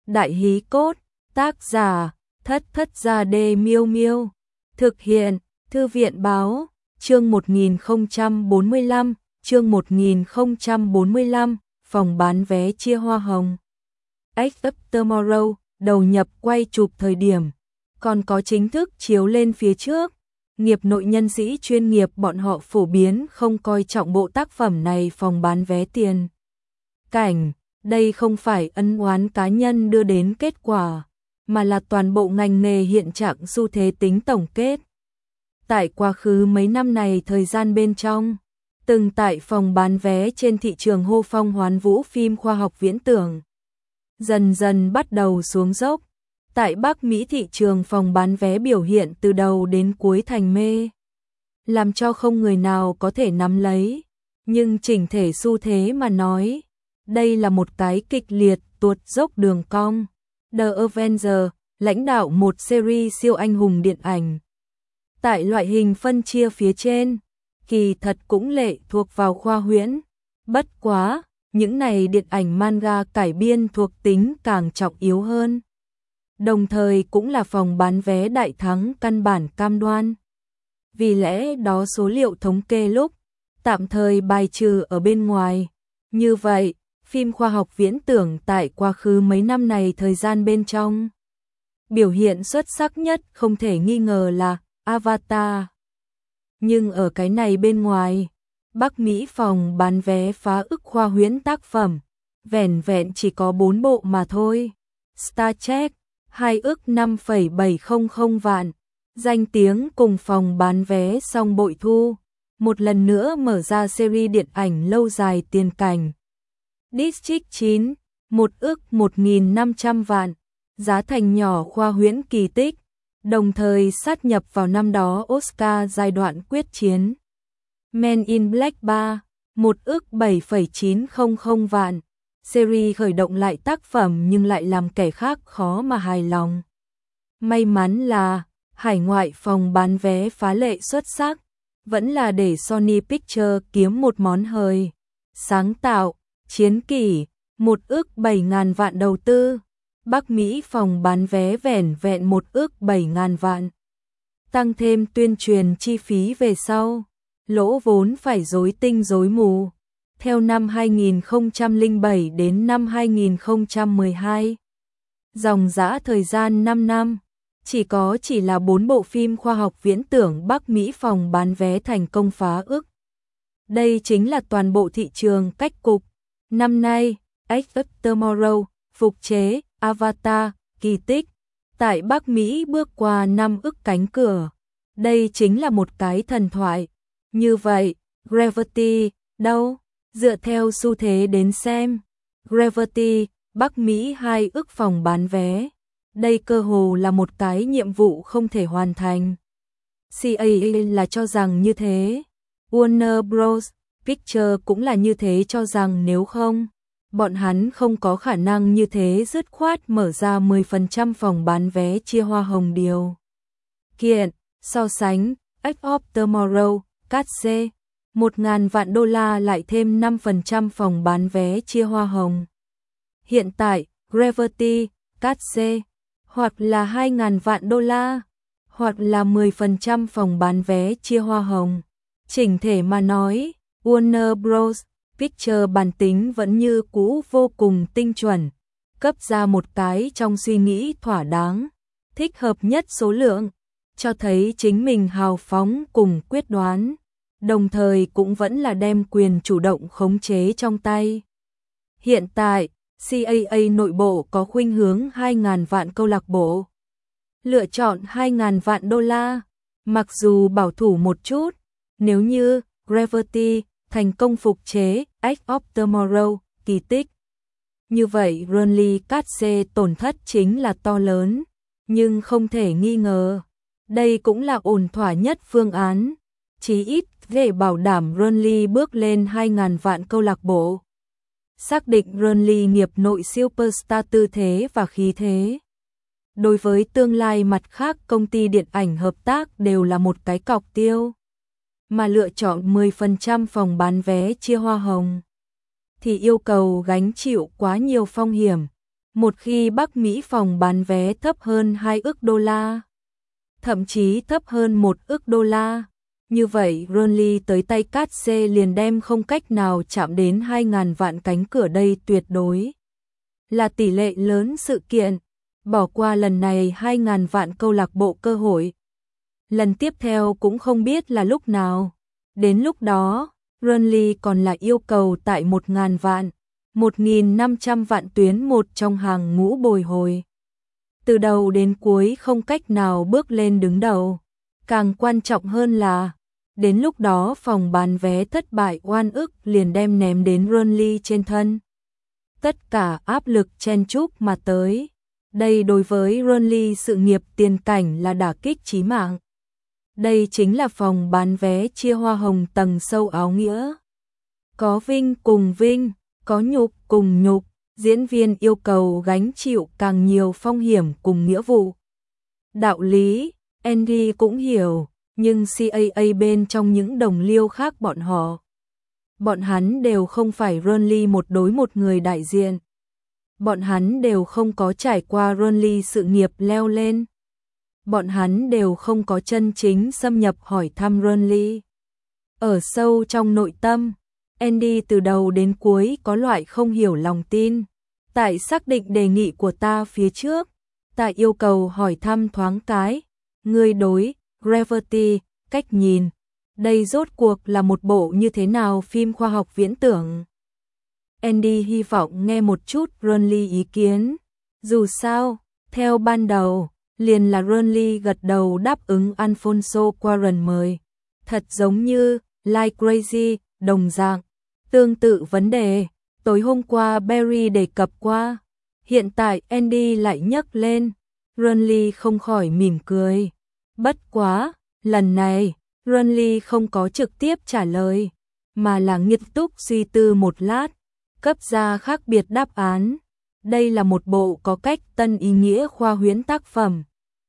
Đại hí cốt, tác giả, Thất Thất Gia Đê Miêu Miêu. Thực hiện, Thư viện Báo, chương 1045, phòng bán vé chia hoa hồng. X Up Tomorrow, đầu nhập quay chụp thời điểm, còn có chính thức chiếu lên phía trước. Nghiệp nội nhân sĩ chuyên nghiệp bọn họ phổ biến không coi trọng bộ tác phẩm này phòng bán vé tiền cảnh. Đây không phải ân oán cá nhân đưa đến kết quả, mà là toàn bộ ngành nghề hiện trạng xu thế tính tổng kết. Tại quá khứ mấy năm này thời gian bên trong, từng tại phòng bán vé trên thị trường hô phong hoán vũ phim khoa học viễn tưởng dần dần bắt đầu xuống dốc. Tại Bắc Mỹ thị trường phòng bán vé biểu hiện từ đầu đến cuối thành mê, làm cho không người nào có thể nắm lấy. Nhưng chỉnh thể xu thế mà nói, đây là một cái kịch liệt tuột dốc đường cong. The Avengers, lãnh đạo một series siêu anh hùng điện ảnh. Tại loại hình phân chia phía trên, kỳ thật cũng lệ thuộc vào khoa huyễn. Bất quá, những này điện ảnh manga cải biên thuộc tính càng trọng yếu hơn. Đồng thời cũng là phòng bán vé đại thắng căn bản cam đoan. Vì lẽ đó số liệu thống kê lúc tạm thời bài trừ ở bên ngoài. Như vậy, phim khoa học viễn tưởng tại quá khứ mấy năm này thời gian bên trong, biểu hiện xuất sắc nhất không thể nghi ngờ là Avatar. Nhưng ở cái này bên ngoài, Bắc Mỹ phòng bán vé phá ức khoa huyễn tác phẩm, vẻn vẹn chỉ có 4 bộ mà thôi. Star Trek, 2 ức 5,700 vạn, danh tiếng cùng phòng bán vé song bội thu, một lần nữa mở ra series điện ảnh lâu dài tiền cảnh. District 9, 1 ức 1.500 vạn, giá thành nhỏ khoa huyễn kỳ tích, đồng thời sát nhập vào năm đó Oscar giai đoạn quyết chiến. Men in Black 3, 1 ức 7,900 vạn, series khởi động lại tác phẩm nhưng lại làm kẻ khác khó mà hài lòng. May mắn là hải ngoại phòng bán vé phá lệ xuất sắc, vẫn là để Sony Pictures kiếm một món hời. Sáng tạo, chiến kỷ, 1 ức 7.000 vạn đầu tư, Bắc Mỹ phòng bán vé vẻn vẹn 1 ức 7.000 vạn. Tăng thêm tuyên truyền chi phí về sau, lỗ vốn phải rối tinh rối mù. Theo năm 2007 đến năm 2012, dòng dã thời gian 5 năm, chỉ là 4 bộ phim khoa học viễn tưởng Bắc Mỹ phòng bán vé thành công phá ức. Đây chính là toàn bộ thị trường cách cục. Năm nay, X Up Tomorrow, phục chế, Avatar, kỳ tích, tại Bắc Mỹ bước qua 5 ức cánh cửa. Đây chính là một cái thần thoại. Như vậy, Gravity, đâu? Dựa theo xu thế đến xem, Gravity, Bắc Mỹ 2 ức phòng bán vé. Đây cơ hồ là một cái nhiệm vụ không thể hoàn thành. CAA là cho rằng như thế. Warner Bros. Pictures cũng là như thế cho rằng nếu không, bọn hắn không có khả năng như thế dứt khoát mở ra 10% phòng bán vé chia hoa hồng điều kiện. So sánh, X Up Tomorrow, cát C, 1.000 vạn đô la lại thêm 5% phòng bán vé chia hoa hồng. Hiện tại, Gravity, cát C, hoặc là 2.000 vạn đô la, hoặc là 10% phòng bán vé chia hoa hồng. Chỉnh thể mà nói, Warner Bros. Pictures bản tính vẫn như cũ vô cùng tinh chuẩn, cấp ra một cái trong suy nghĩ thỏa đáng, thích hợp nhất số lượng, cho thấy chính mình hào phóng cùng quyết đoán, đồng thời cũng vẫn là đem quyền chủ động khống chế trong tay. Hiện tại, CAA nội bộ có khuynh hướng 2.000 vạn câu lạc bộ, lựa chọn 2.000 vạn đô la, mặc dù bảo thủ một chút, nếu như Gravity thành công phục chế X Up Tomorrow, kỳ tích. Như vậy Ridley Scott tổn thất chính là to lớn, nhưng không thể nghi ngờ, đây cũng là ổn thỏa nhất phương án, chí ít để bảo đảm Ridley bước lên 2.000 vạn câu lạc bộ. Xác định Ridley nghiệp nội superstar tư thế và khí thế. Đối với tương lai mặt khác công ty điện ảnh hợp tác đều là một cái cọc tiêu. Mà lựa chọn 10% phòng bán vé chia hoa hồng thì yêu cầu gánh chịu quá nhiều phong hiểm. Một khi Bắc Mỹ phòng bán vé thấp hơn 2 ức đô la, thậm chí thấp hơn 1 ức đô la, như vậy Burnley tới tay Catse liền đem không cách nào chạm đến 2.000 vạn cánh cửa, đây tuyệt đối là tỷ lệ lớn sự kiện. Bỏ qua lần này 2.000 vạn câu lạc bộ cơ hội, lần tiếp theo cũng không biết là lúc nào. Đến lúc đó, Burnley còn là yêu cầu tại 1.000 vạn, 1.500 vạn tuyến một trong hàng ngũ bồi hồi. Từ đầu đến cuối không cách nào bước lên đứng đầu. Càng quan trọng hơn là, đến lúc đó phòng bán vé thất bại oan ức liền đem ném đến Burnley trên thân. Tất cả áp lực chen chúc mà tới. Đây đối với Burnley sự nghiệp tiền cảnh là đả kích chí mạng. Đây chính là phòng bán vé chia hoa hồng tầng sâu áo nghĩa. Có vinh cùng vinh, có nhục cùng nhục, diễn viên yêu cầu gánh chịu càng nhiều phong hiểm cùng nghĩa vụ. Đạo lý, Andy cũng hiểu, nhưng CAA bên trong những đồng liêu khác bọn hắn đều không phải Burnley một đối một người đại diện. Bọn hắn đều không có trải qua Burnley sự nghiệp leo lên. Bọn hắn đều không có chân chính xâm nhập hỏi thăm Burnley. Ở sâu trong nội tâm, Andy từ đầu đến cuối có loại không hiểu lòng tin. Tại xác định đề nghị của ta phía trước, ta yêu cầu hỏi thăm thoáng cái, ngươi đối Gravity, cách nhìn, đây rốt cuộc là một bộ như thế nào phim khoa học viễn tưởng. Andy hy vọng nghe một chút Burnley ý kiến. Dù sao, theo ban đầu, liền là Burnley gật đầu đáp ứng Alfonso Cuarón mời. Thật giống như Like Crazy, đồng dạng. Tương tự vấn đề, tối hôm qua Barry đề cập qua. Hiện tại Andy lại nhấc lên. Burnley không khỏi mỉm cười. Bất quá, lần này, Burnley không có trực tiếp trả lời, mà là nghiêm túc suy tư một lát, cấp ra khác biệt đáp án. Đây là một bộ có cách tân ý nghĩa khoa huyễn tác phẩm.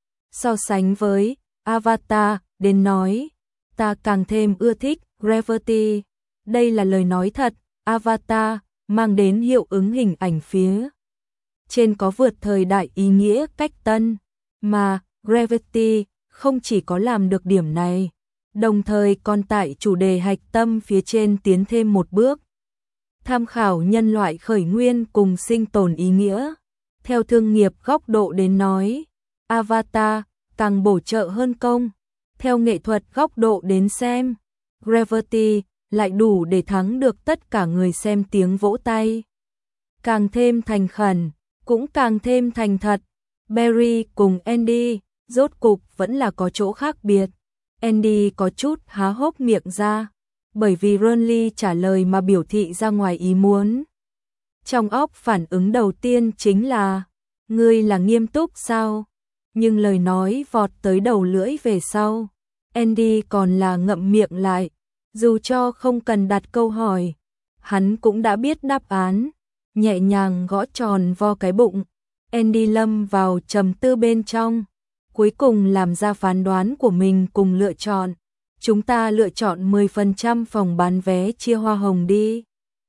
So sánh với Avatar, đến nói, ta càng thêm ưa thích Gravity. Đây là lời nói thật, Avatar mang đến hiệu ứng hình ảnh phía trên có vượt thời đại ý nghĩa cách tân, mà Gravity không chỉ có làm được điểm này, đồng thời còn tại chủ đề hạch tâm phía trên tiến thêm một bước. Tham khảo nhân loại khởi nguyên cùng sinh tồn ý nghĩa. Theo thương nghiệp góc độ đến nói, Avatar càng bổ trợ hơn công. Theo nghệ thuật góc độ đến xem, Gravity lại đủ để thắng được tất cả người xem tiếng vỗ tay. Càng thêm thành khẩn, cũng càng thêm thành thật. Barry cùng Andy, rốt cục vẫn là có chỗ khác biệt. Andy có chút há hốc miệng ra, bởi vì Burnley trả lời mà biểu thị ra ngoài ý muốn. Trong óc phản ứng đầu tiên chính là, ngươi là nghiêm túc sao? Nhưng lời nói vọt tới đầu lưỡi về sau, Andy còn là ngậm miệng lại, dù cho không cần đặt câu hỏi, hắn cũng đã biết đáp án, nhẹ nhàng gõ tròn vo cái bụng. Andy lâm vào trầm tư bên trong, cuối cùng làm ra phán đoán của mình cùng lựa chọn. Chúng ta lựa chọn 10% phòng bán vé chia hoa hồng đi.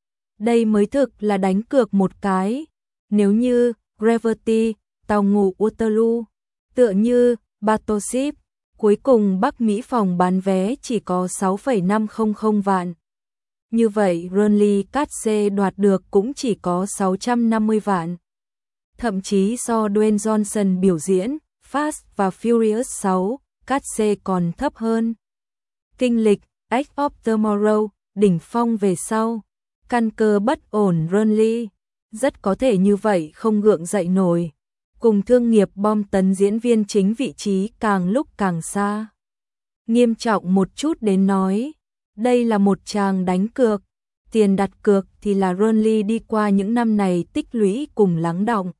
Đây mới thực là đánh cược một cái. Nếu như Gravity, tàu ngủ Waterloo, tựa như Battleship, cuối cùng Bắc Mỹ phòng bán vé chỉ có 6,500 vạn. Như vậy Burnley Catse đoạt được cũng chỉ có 650 vạn. Thậm chí so Dwayne Johnson biểu diễn Fast và Furious 6, Catse còn thấp hơn. Kinh lịch Edge of Tomorrow, đỉnh phong về sau, căn cơ bất ổn Burnley, rất có thể như vậy không gượng dậy nổi. Cùng thương nghiệp bom tấn diễn viên chính vị trí càng lúc càng xa. Nghiêm trọng một chút đến nói, đây là một tràng đánh cược, tiền đặt cược thì là Burnley đi qua những năm này tích lũy cùng lắng đọng.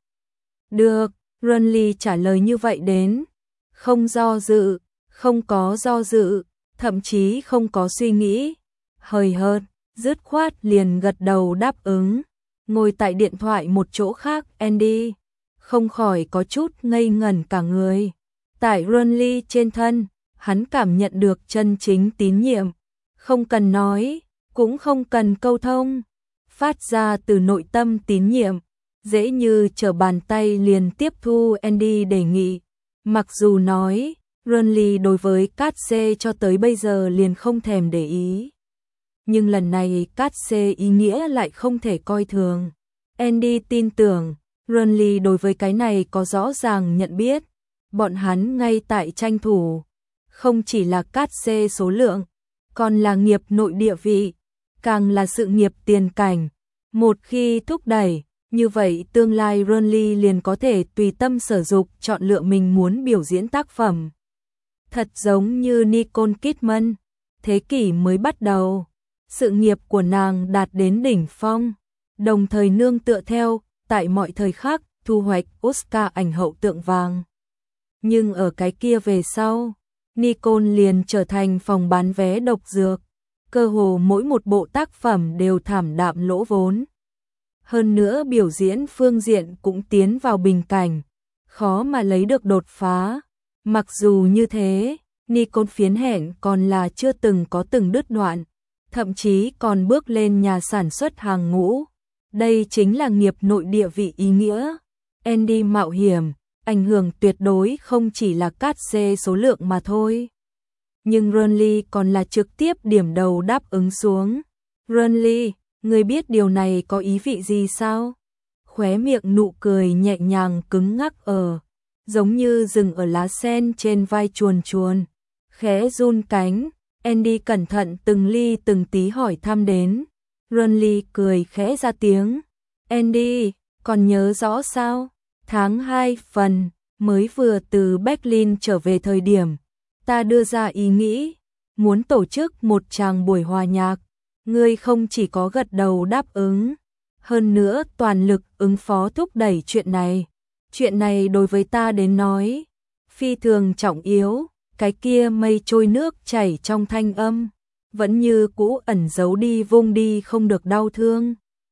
Được, Burnley trả lời như vậy đến, không do dự, không có do dự, thậm chí không có suy nghĩ, hời hợt, dứt khoát liền gật đầu đáp ứng. Ngồi tại điện thoại một chỗ khác, Andy không khỏi có chút ngây ngẩn cả người. Tại Burnley trên thân, hắn cảm nhận được chân chính tín nhiệm, không cần nói, cũng không cần câu thông, phát ra từ nội tâm tín nhiệm. dễ như trở bàn tay liền tiếp thu Andy đề nghị. Mặc dù nói, Renly đối với Katse cho tới bây giờ liền không thèm để ý. Nhưng lần này Katse ý nghĩa lại không thể coi thường. Andy tin tưởng, Renly đối với cái này có rõ ràng nhận biết. Bọn hắn ngay tại tranh thủ, không chỉ là Katse số lượng, còn là nghiệp nội địa vị, càng là sự nghiệp tiền cảnh. Một khi thúc đẩy, như vậy tương lai Renly liền có thể tùy tâm sở dục chọn lựa mình muốn biểu diễn tác phẩm. Thật giống như Nicole Kidman, thế kỷ mới bắt đầu, sự nghiệp của nàng đạt đến đỉnh phong, đồng thời nương tựa theo, tại mọi thời khắc, thu hoạch Oscar ảnh hậu tượng vàng. Nhưng ở cái kia về sau, Nicole liền trở thành phòng bán vé độc dược, cơ hồ mỗi một bộ tác phẩm đều thảm đạm lỗ vốn. Hơn nữa biểu diễn phương diện cũng tiến vào bình cảnh, khó mà lấy được đột phá. Mặc dù như thế, Nicole phiến hẹn còn là chưa từng có từng đứt đoạn, thậm chí còn bước lên nhà sản xuất hàng ngũ. Đây chính là nghiệp nội địa vị ý nghĩa. Andy mạo hiểm, ảnh hưởng tuyệt đối không chỉ là Katse số lượng mà thôi. Nhưng Renly còn là trực tiếp điểm đầu đáp ứng xuống. Renly, người biết điều này có ý vị gì sao? Khóe miệng nụ cười nhẹ nhàng cứng ngắc giống như rừng ở lá sen trên vai chuồn chuồn, khẽ run cánh. Andy cẩn thận từng ly từng tí hỏi thăm đến. Renly cười khẽ ra tiếng. Andy, còn nhớ rõ sao? Tháng 2 phần, mới vừa từ Berlin trở về thời điểm, ta đưa ra ý nghĩ, muốn tổ chức một tràng buổi hòa nhạc. Ngươi không chỉ có gật đầu đáp ứng, hơn nữa toàn lực ứng phó thúc đẩy chuyện này. Chuyện này đối với ta đến nói, phi thường trọng yếu, cái kia mây trôi nước chảy trong thanh âm, vẫn như cũ ẩn giấu đi vung đi không được đau thương.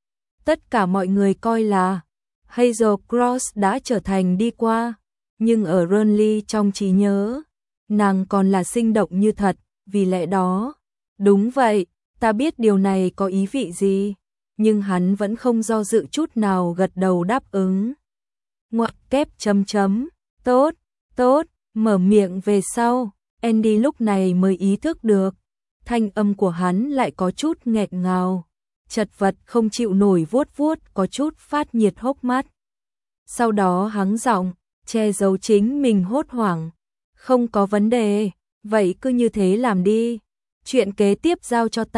Tất cả mọi người coi là Hazel Cross đã trở thành đi qua, nhưng ở Renly trong trí nhớ, nàng còn là sinh động như thật, vì lẽ đó. Đúng vậy, ta biết điều này có ý vị gì, nhưng hắn vẫn không do dự chút nào gật đầu đáp ứng. Ngoặc kép chấm chấm, tốt, tốt, mở miệng về sau, Andy lúc này mới ý thức được, thanh âm của hắn lại có chút nghẹn ngào, chật vật không chịu nổi vuốt vuốt có chút phát nhiệt hốc mắt. Sau đó hắng giọng, che giấu chính mình hốt hoảng, không có vấn đề, vậy cứ như thế làm đi, chuyện kế tiếp giao cho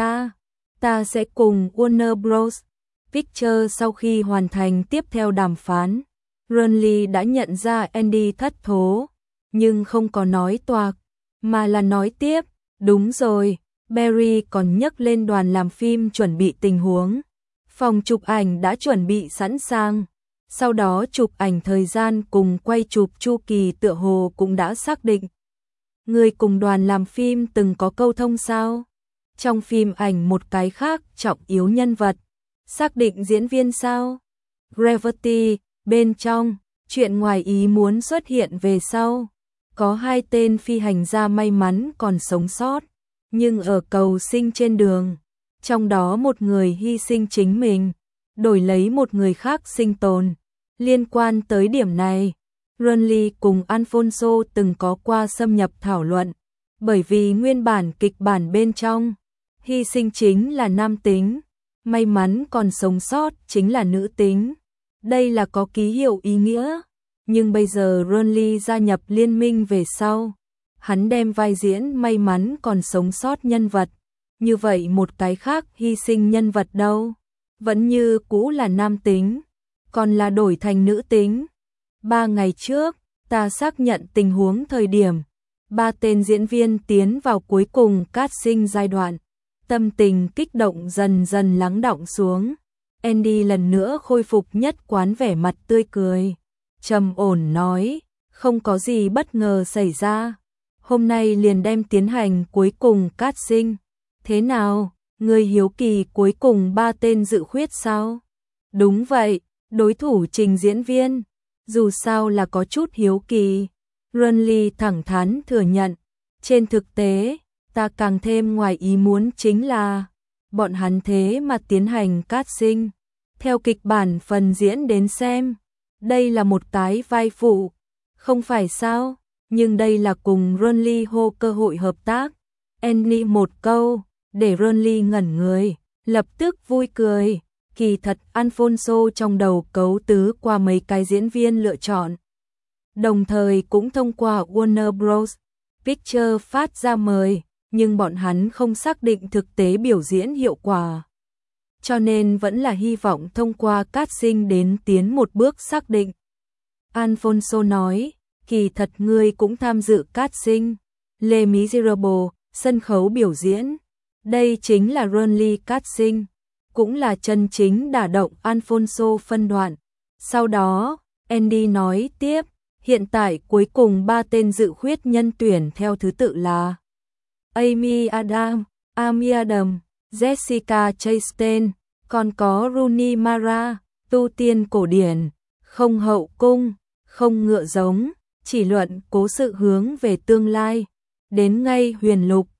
ta sẽ cùng Warner Bros. Pictures sau khi hoàn thành tiếp theo đàm phán. Renly đã nhận ra Andy thất thố, nhưng không có nói toạc, mà là nói tiếp, đúng rồi, Barry còn nhắc lên đoàn làm phim chuẩn bị tình huống. Phòng chụp ảnh đã chuẩn bị sẵn sàng, sau đó chụp ảnh thời gian cùng quay chụp chu kỳ tựa hồ cũng đã xác định. Người cùng đoàn làm phim từng có câu thông sao? Trong phim ảnh một cái khác trọng yếu nhân vật, xác định diễn viên sao? Gravity, bên trong, chuyện ngoài ý muốn xuất hiện về sau. Có 2 tên phi hành gia may mắn còn sống sót, nhưng ở cầu sinh trên đường, trong đó một người hy sinh chính mình, đổi lấy một người khác sinh tồn. Liên quan tới điểm này, Renly cùng Alfonso từng có qua xâm nhập thảo luận, bởi vì nguyên bản kịch bản bên trong, hy sinh chính là nam tính, may mắn còn sống sót chính là nữ tính. Đây là có ký hiệu ý nghĩa, nhưng bây giờ Renly gia nhập liên minh về sau, hắn đem vai diễn may mắn còn sống sót nhân vật, như vậy một cái khác hy sinh nhân vật đâu, vẫn như cũ là nam tính, còn là đổi thành nữ tính. 3 ngày trước, ta xác nhận tình huống thời điểm, 3 tên diễn viên tiến vào cuối cùng casting giai đoạn, tâm tình kích động dần dần lắng đọng xuống. Andy lần nữa khôi phục nhất quán vẻ mặt tươi cười, trầm ổn nói, không có gì bất ngờ xảy ra, hôm nay liền đem tiến hành cuối cùng casting. Thế nào, người hiếu kỳ cuối cùng 3 tên dự khuyết sao? Đúng vậy, đối thủ trình diễn viên, dù sao là có chút hiếu kỳ. Renly thẳng thắn thừa nhận, trên thực tế, ta càng thêm ngoài ý muốn chính là, bọn hắn thế mà tiến hành casting. Theo kịch bản phần diễn đến xem, đây là một tái vai phụ, không phải sao? Nhưng đây là cùng Ron Lee Ho cơ hội hợp tác. Annie một câu, để Ron Lee ngẩn người, lập tức vui cười. Kỳ thật Alfonso trong đầu cấu tứ qua mấy cái diễn viên lựa chọn. Đồng thời cũng thông qua Warner Bros. Pictures phát ra mời, nhưng bọn hắn không xác định thực tế biểu diễn hiệu quả. Cho nên vẫn là hy vọng thông qua casting đến tiến một bước xác định. Alfonso nói, kỳ thật ngươi cũng tham dự casting. Les Miserables, sân khấu biểu diễn. Đây chính là Ron Lee casting, cũng là chân chính đả động Alfonso phân đoạn. Sau đó, Andy nói tiếp, hiện tại cuối cùng 3 tên dự khuyết nhân tuyển theo thứ tự là Amy Adams, Amy Adams, Jessica Chastain, còn có Rooney Mara, tu tiên cổ điển, không hậu cung, không ngựa giống, chỉ luận cố sự hướng về tương lai. Đến ngay Huyền Lục,